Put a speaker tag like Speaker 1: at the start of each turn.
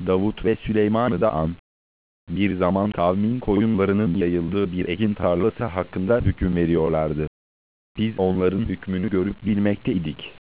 Speaker 1: Davut ve Süleyman'ı da an. Bir zaman kavmin koyunlarının yayıldığı bir ekin tarlası hakkında hüküm veriyorlardı. Biz onların hükmünü görüp bilmekteydik.